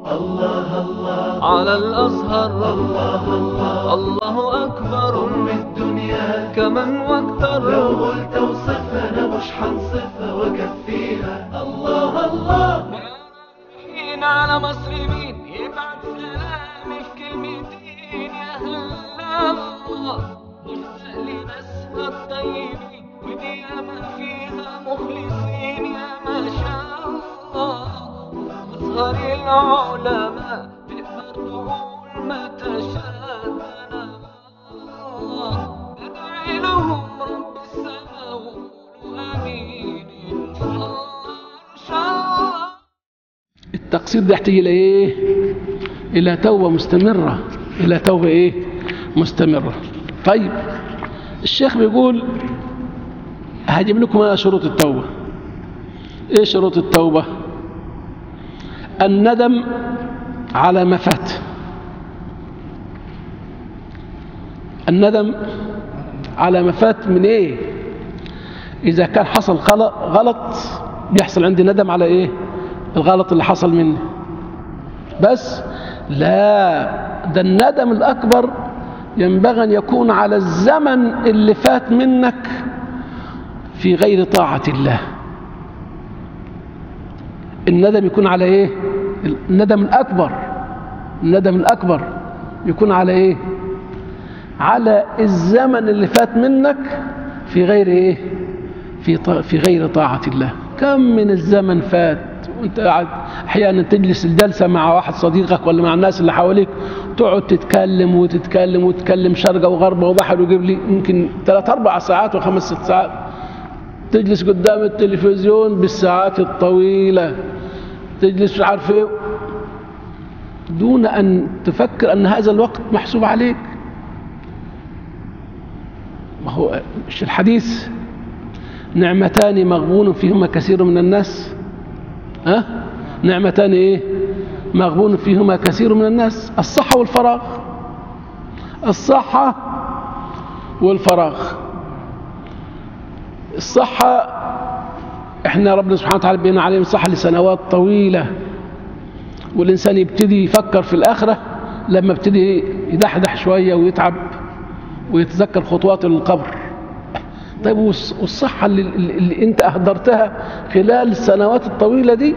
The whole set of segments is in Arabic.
الله الله على الأزهر، الله الله الله أكبر أم الدنيا كمن واكتر. لو قلت اوصفها أنا مش هنصفها وأكفيها. الله الله رايحين على مصر مين يبعت سلامي في كلمتين يا هلا الله. مشتاق لناسها الطيبين ودي ياما فيها مخلصين يا ما شاء الله. أزهر العلماء تقدر تقول ما تشاء الله. ادعي لهم رب السماء وقولوا آمين إن شاء الله إن شاء الله. التقصير ده يحتاج إلى إيه؟ إلى توبة مستمرة، إلى توبة إيه؟ مستمرة. طيب الشيخ بيقول هجيب لكم أنا شروط التوبة. إيه شروط التوبة؟ الندم على ما فات. الندم على ما فات من إيه؟ إذا كان حصل غلط بيحصل عندي ندم على إيه؟ الغلط اللي حصل مني. بس لا، ده الندم الأكبر ينبغي أن يكون على الزمن اللي فات منك في غير طاعة الله. الندم يكون على إيه؟ الندم الأكبر، الندم الأكبر يكون على إيه؟ على الزمن اللي فات منك في غير إيه؟ في غير طاعة الله. كم من الزمن فات وانت قاعد احيانا تجلس الجلسه مع واحد صديقك ولا مع الناس اللي حواليك، تقعد تتكلم وتتكلم وتتكلم شرقه وغربه وبحر وجيب لي يمكن 3-4 ساعات و5-6 ساعات. تجلس قدام التلفزيون بالساعات الطويله، تجلس مش عارف ايه، دون ان تفكر ان هذا الوقت محسوب عليك. ما هو الحديث نعمتان مغبون فيهما كثير من الناس. نعمتان ايه؟ مغبون فيهما كثير من الناس. الصحة والفراغ، الصحة والفراغ. الصحة احنا ربنا سبحانه وتعالى بينا عليهم الصحة لسنوات طويلة، والإنسان يبتدي يفكر في الآخرة لما ابتدي يدحدح شوية ويتعب ويتذكر خطوات للقبر. طيب والصحة اللي انت أهدرتها خلال السنوات الطويلة دي،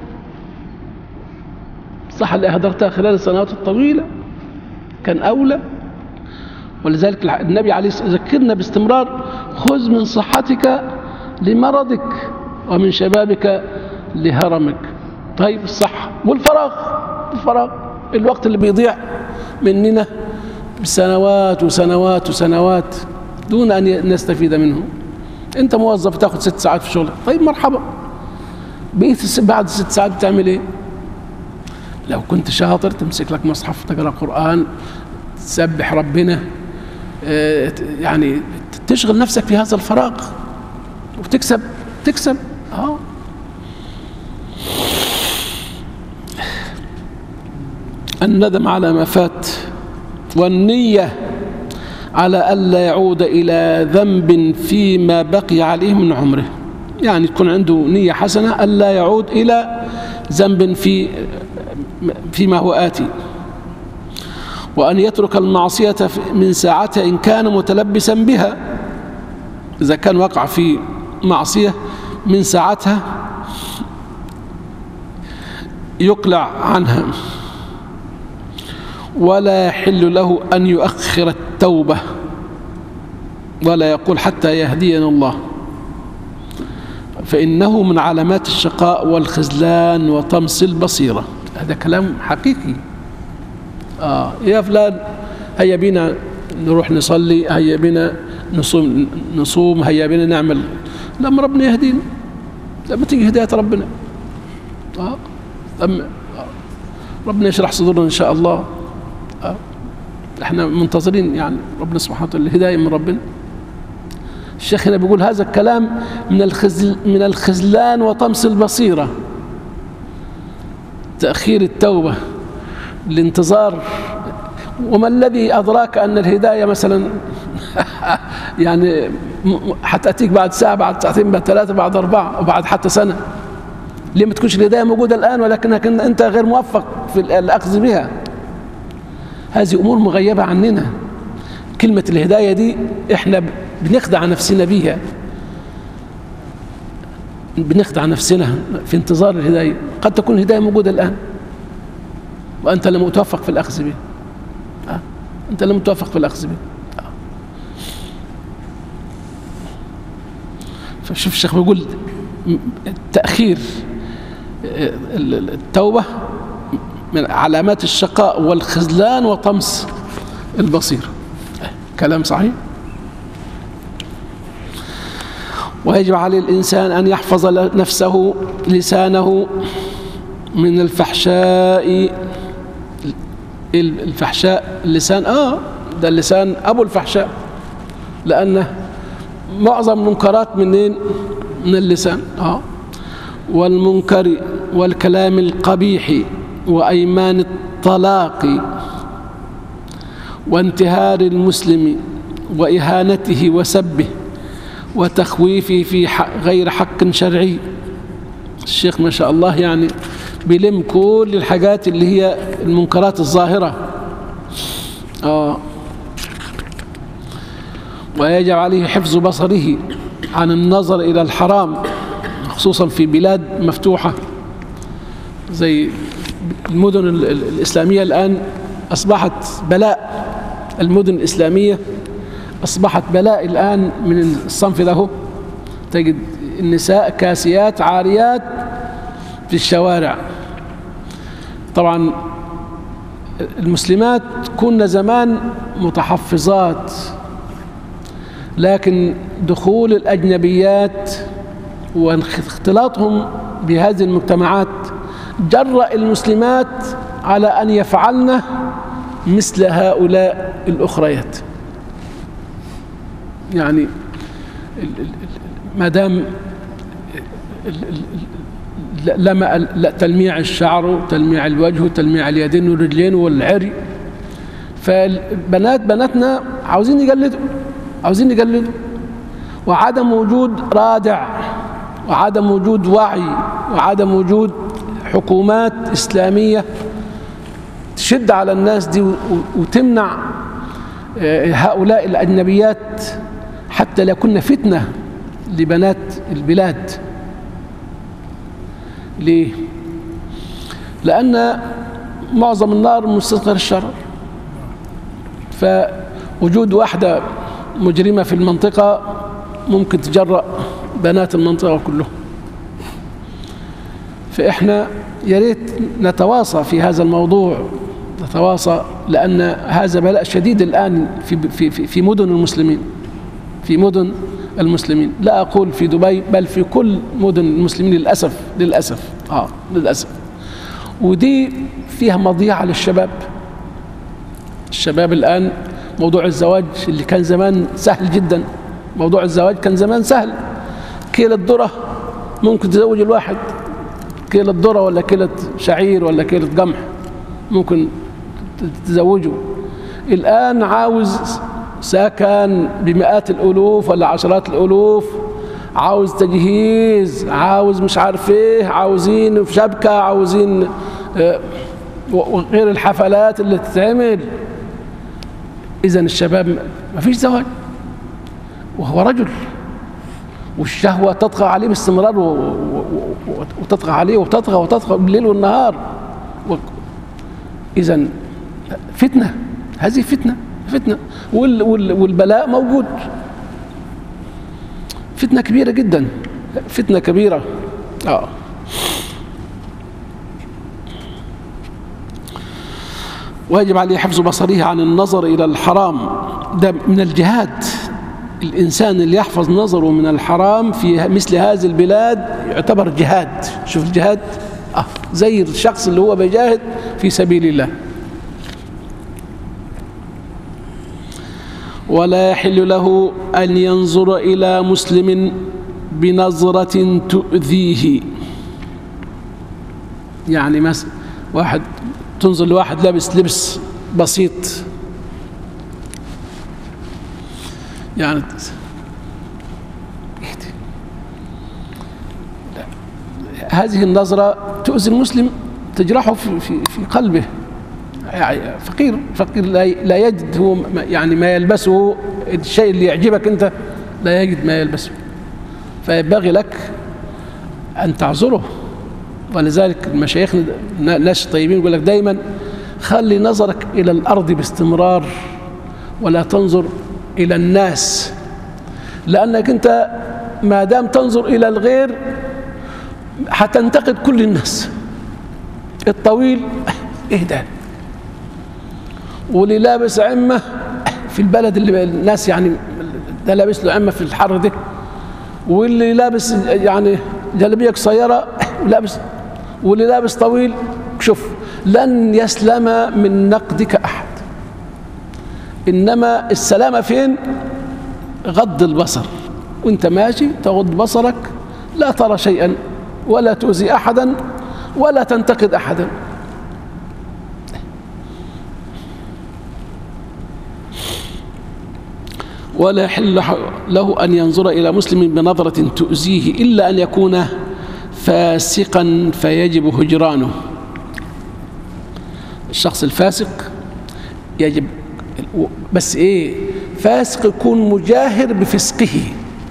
الصحة اللي أهدرتها خلال السنوات الطويلة كان أولى. ولذلك النبي عليه الصلاة والسلام ذكرنا باستمرار: خذ من صحتك لمرضك ومن شبابك لهرمك. طيب الصحة والفراغ، الفراغ الوقت اللي بيضيع مننا بسنوات وسنوات وسنوات دون أن نستفيد منه. أنت موظف تاخد 6 ساعات في شغلك، طيب مرحبا، بقيت بعد 6 ساعات بتعمل إيه؟ لو كنت شاطر تمسك لك مصحف تقرأ قرآن، تسبح ربنا، يعني تشغل نفسك في هذا الفراغ وتكسب الندم على ما فات، والنية على ألا يعود إلى ذنب فيما بقي عليه من عمره. يعني تكون عنده نية حسنة ألا يعود إلى ذنب فيما هو آتي، وأن يترك المعصية من ساعتها إن كان متلبسا بها. إذا كان وقع في معصية من ساعتها يقلع عنها، ولا يحل له أن يؤخر التوبة، ولا يقول حتى يهدينا الله، فإنه من علامات الشقاء والخذلان وطمس البصيرة. هذا كلام حقيقي. يا فلان هيا بينا نروح نصلي، هيا بينا نصوم، هيا بينا نعمل. لما ربنا يهدينا، لما تيجي هداية ربنا ربنا يشرح صدورنا إن شاء الله. احنا منتظرين يعني ربنا سبحانه وتعالى الهداية من ربنا. الشيخ هنا بيقول هذا الكلام من الخذلان وطمس البصيرة، تأخير التوبة، الانتظار. وما الذي أدراك أن الهداية مثلا يعني حتأتيك بعد ساعة، بعد ساعتين، بعد 3، بعد 4، وبعد حتى سنة؟ ليه ما تكونش الهداية موجودة الآن ولكنك أنت غير موفق في الأخذ بها؟ هذه أمور مغيبة عننا. كلمة الهداية دي إحنا بنخدع نفسنا بيها، بنخدع نفسنا في انتظار الهداية. قد تكون الهداية موجودة الآن وأنت لم توفق في الأخذ بها. أنت لم توفق في الأخذ بها. فشوف الشيخ بيقول تأخير التوبة من علامات الشقاء والخذلان وطمس البصيرة. كلام صحيح. ويجب على الإنسان أن يحفظ نفسه لسانه من الفحشاء. الفحشاء اللسان ده اللسان أبو الفحشاء، لأنه معظم المنكرات منين؟ من اللسان. والمنكر والكلام القبيح وأيمان الطلاق وانتهار المسلم وإهانته وسبه وتخويفه في غير حق شرعي. الشيخ ما شاء الله يعني بيلم كل الحاجات اللي هي المنكرات الظاهرة. ويجب عليه حفظ بصره عن النظر إلى الحرام، خصوصا في بلاد مفتوحة زي المدن الإسلامية. الآن أصبحت بلاء. المدن الإسلامية أصبحت بلاء الآن من الصنف له. تجد النساء كاسيات عاريات في الشوارع. طبعا المسلمات كنا زمان متحفظات، لكن دخول الأجنبيات واختلاطهم بهذه المجتمعات جرأ المسلمات على أن يفعلن مثل هؤلاء الأخريات. يعني ما دام تلميع الشعر وتلميع الوجه وتلميع اليدين والرجلين والعري، بناتنا عاوزين يقلدوا، وعدم وجود رادع وعدم وجود وعي وعدم وجود حكومات إسلامية تشد على الناس دي وتمنع هؤلاء الأجنبيات حتى لا يكون فتنة لبنات البلاد. ليه؟ لأن معظم النار مستصغر الشرر، فوجود واحدة مجرمة في المنطقة ممكن تجرأ بنات المنطقة كلهم. فإحنا يا ريت نتواصى في هذا الموضوع، نتواصى، لأن هذا بلاء شديد الآن في مدن المسلمين، في مدن المسلمين. لا أقول في دبي، بل في كل مدن المسلمين للأسف. للأسف. ودي فيها مضيعة للشباب. الشباب الآن موضوع الزواج اللي كان زمان سهل جدا، موضوع الزواج كان زمان سهل. كيلة ذرة ممكن تزوج الواحد، كيلة ذرة ولا كيلة شعير ولا كيلة قمح ممكن تزوجه. الآن عاوز سكن بمئات الألوف ولا عشرات الألوف، عاوز تجهيز، عاوز مش عارف ايه، عاوزين في شبكة، عاوزين وغير الحفلات اللي تتعمل. إذن الشباب ما فيش زواج، وهو رجل، والشهوة تطغى عليه باستمرار وتطغى عليه وتطغى بالليل والنهار. إذن فتنة، هذه فتنة والبلاء موجود. فتنة كبيرة جدا، فتنة كبيرة. ويجب عليه حفظ بصره عن النظر إلى الحرام. ده من الجهاد. الإنسان اللي يحفظ نظره من الحرام في مثل هذه البلاد يعتبر جهاد. شوف الجهاد زي الشخص اللي هو بيجاهد في سبيل الله. ولا يحل له أن ينظر إلى مسلم بنظرة تؤذيه. يعني مثلا واحد تنظر لواحد لابس لبس بسيط، يعني هذه النظرة تؤذي المسلم، تجرحه في قلبه. يعني فقير لا يجد هو يعني ما يلبسه، الشيء اللي يعجبك أنت لا يجد ما يلبسه، فينبغي لك أن تعذره. ولذلك مشايخنا ناس طيبين يقول لك دايما خلي نظرك إلى الأرض باستمرار ولا تنظر إلى الناس، لأنك أنت ما دام تنظر إلى الغير هتنتقد كل الناس. الطويل إيه ده، واللي لابس عمة في البلد اللي الناس يعني ده لابس له عمة في الحر ده، واللي لابس يعني جلبية قصيرة ولابس، واللي لابس طويل. شوف، لن يسلم من نقدك أحد، إنما السلامة فين؟ غض البصر، وانت ماشي تغض بصرك، لا ترى شيئا ولا تؤذي أحدا ولا تنتقد أحدا. ولا يحل له أن ينظر إلى مسلم بنظرة تؤذيه إلا أن يكون فاسقا فيجب هجرانه. الشخص الفاسق يجب، بس إيه؟ فاسق يكون مجاهر بفسقه.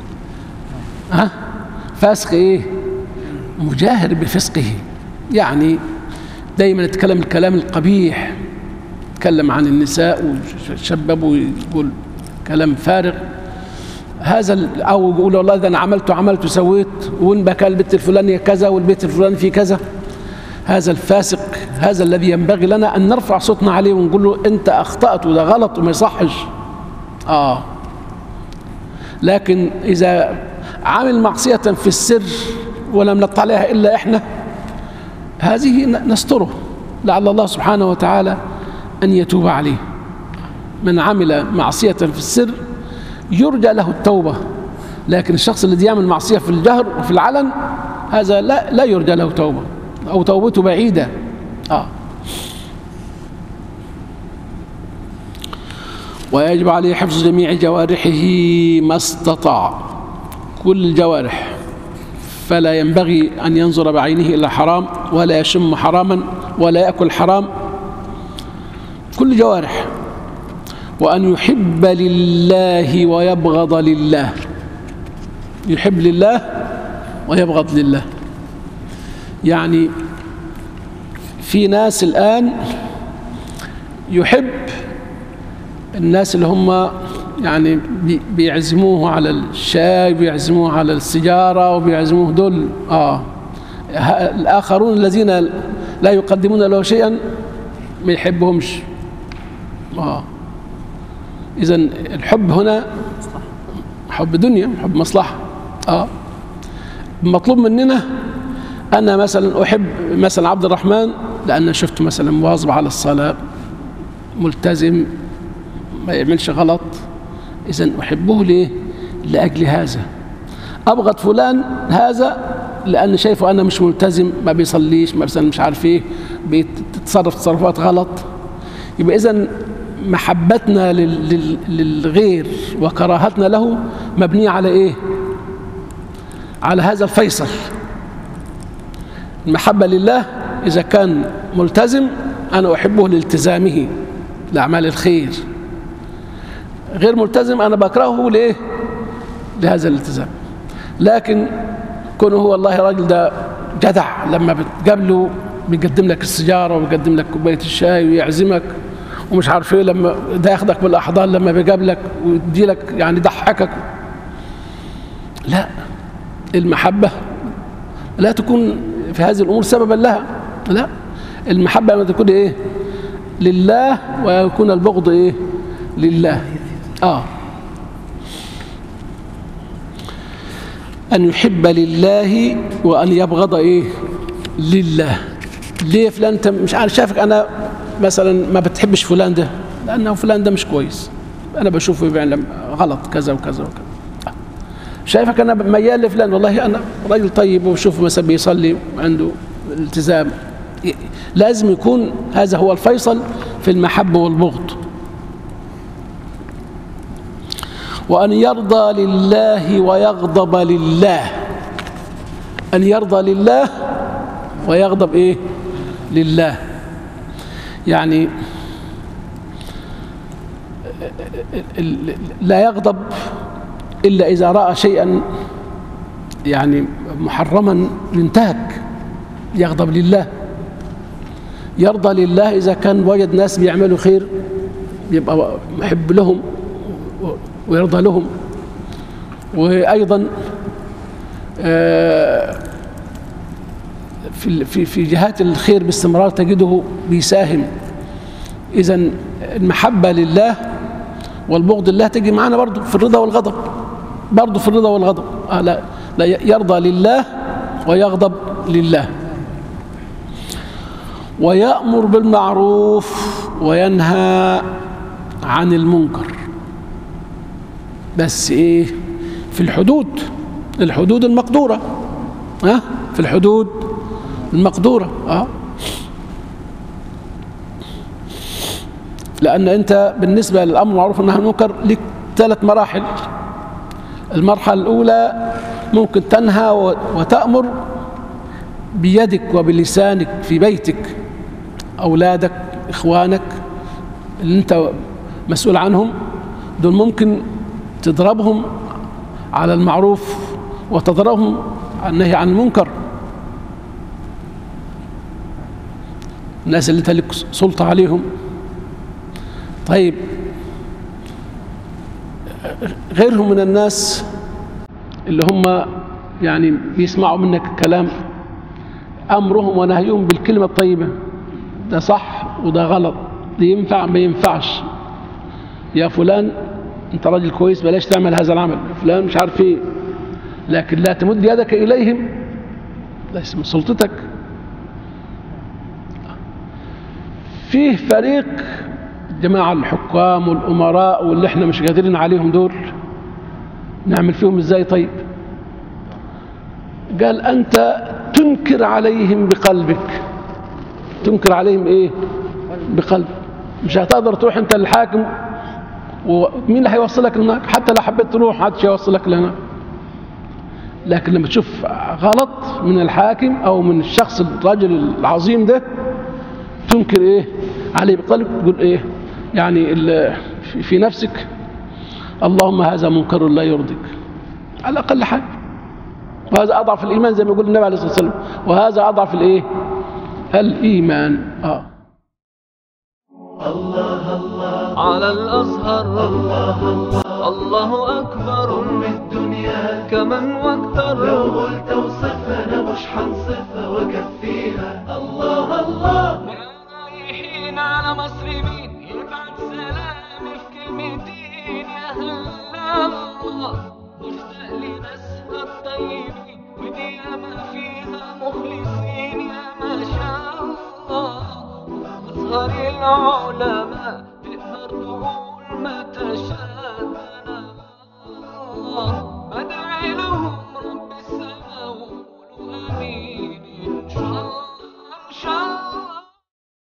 فاسق إيه؟ مجاهر بفسقه، يعني دايما يتكلم الكلام القبيح، يتكلم عن النساء وشباب ويقول كلام فارغ. هذا أو يقول والله ده أنا عملت وسويت، وإن بكى البيت الفلانية كذا والبيت الفلاني فيه كذا. هذا الفاسق، هذا الذي ينبغي لنا أن نرفع صوتنا عليه ونقول له أنت أخطأت وده غلط وما يصحش. لكن إذا عمل معصية في السر ولم نطلع عليها إلا إحنا، هذه نستره، لعل الله سبحانه وتعالى أن يتوب عليه. من عمل معصية في السر يرجى له التوبة، لكن الشخص الذي يعمل معصية في الجهر وفي العلن هذا لا يرجى له توبة، أو توبته بعيدة. ويجب عليه حفظ جميع جوارحه ما استطاع، كل الجوارح، فلا ينبغي أن ينظر بعينه إلى حرام، ولا يشم حراما، ولا يأكل حرام، كل جوارح. وأن يحب لله ويبغض لله، يحب لله ويبغض لله. يعني في ناس الآن يحب الناس اللي هم يعني بيعزموه على الشاي، بيعزموه على السيجارة، وبيعزموه دول. الآخرون الذين لا يقدمون له شيئا ما يحبهمش. إذن الحب هنا حب دنيا، حب مصلحة. مطلوب مننا، أنا مثلا أحب مثلا عبد الرحمن لأن شفته مثلا مواظب على الصلاة، ملتزم، ما يعملش غلط، إذن أحبه ليه؟ لأجل هذا. أبغض فلان هذا لأن شايفه أنا مش ملتزم، ما بيصليش، مثلا مش عارف إيه، بيتصرف تصرفات غلط. يبقى إذن محبتنا للغير وكراهتنا له مبنية على إيه؟ على هذا الفيصل. المحبة لله إذا كان ملتزم أنا أحبه لالتزامه لأعمال الخير، غير ملتزم أنا بكرهه ليه؟ لهذا الالتزام. لكن كونه هو والله راجل ده جدع، لما بتقابله بيقدم لك السيجارة وبيقدم لك كوباية الشاي ويعزمك ومش عارف ايه، لما ده ياخدك بالاحضان لما بيقابلك ويدي لك يعني يضحكك. لا، المحبة لا تكون في هذه الامور سببا لها، لا، المحبة لما تكون ايه؟ لله، ويكون البغض ايه؟ لله. أن يحب لله وأن يبغض ايه؟ لله. ليه فلان انت مش عارف، شافك انا مثلا ما بتحبش فلان ده لأنه فلان ده مش كويس، أنا بشوفه بيعمل غلط كذا وكذا وكذا. شايفك أنا ميال لفلان، والله أنا راجل طيب وبشوفه مثلا بيصلي عنده التزام. لازم يكون هذا هو الفيصل في المحبة والبغض. وأن يرضى لله ويغضب لله، أن يرضى لله ويغضب إيه لله. يعني لا يغضب إلا إذا رأى شيئا يعني محرما ينتهك، يغضب لله. يرضى لله إذا كان وجد ناس بيعملوا خير يبقى محب لهم ويرضى لهم. وأيضا في جهات الخير باستمرار تجده بيساهم. إذن المحبة لله والبغض لله تجي معنا برضو في الرضا والغضب، برضو في الرضا والغضب. لا يرضى لله ويغضب لله. ويأمر بالمعروف وينهى عن المنكر، بس ايه؟ في الحدود المقدورة. في الحدود المقدورة. لأن أنت بالنسبة للأمر المعروف والنهي عن المنكر لك 3 مراحل. المرحلة الأولى ممكن تنهى وتأمر بيدك وبلسانك في بيتك، أولادك إخوانك اللي أنت مسؤول عنهم، دول ممكن تضربهم على المعروف وتضربهم على النهي عن المنكر. الناس اللي أنت لك سلطة عليهم. طيب غيرهم من الناس اللي هم يعني بيسمعوا منك الكلام، أمرهم ونهيهم بالكلمة الطيبة، ده صح وده غلط، ده ينفع ما ينفعش، يا فلان أنت راجل كويس بلاش تعمل هذا العمل، فلان مش عارف إيه، لكن لا تمد يدك إليهم، ده اسم سلطتك. فيه فريق جماعة الحكام والأمراء واللي احنا مش قادرين عليهم دول، نعمل فيهم ازاي؟ طيب قال أنت تنكر عليهم بقلبك. تنكر عليهم ايه؟ بقلبك. مش هتقدر تروح انت للحاكم، ومين اللي هيوصلك هناك؟ حتى لو حبيت تروح محدش هيوصلك لهناك. لكن لما تشوف غلط من الحاكم او من الشخص الراجل العظيم ده، تنكر ايه عليه بقلبك، تقول ايه يعني في نفسك اللهم هذا منكر لا يرضيك، على الاقل حاجه. وهذا اضعف الايمان زي ما يقول النبي عليه الصلاه والسلام، وهذا اضعف الايه؟ الايمان. الله الله على الأزهر، الله الله الله أكبر أم الدنيا كمن واكثر. لو قلت اوصفها أنا مش حنصفها وكفيها. الله الله رايحين على مصر مين يبعت سلامي في كلمتين، يا هلا الله مشتاق لناسها الطيبين ودي ياما فيها مخلصين، يا ما شاء الله أزهر العلماء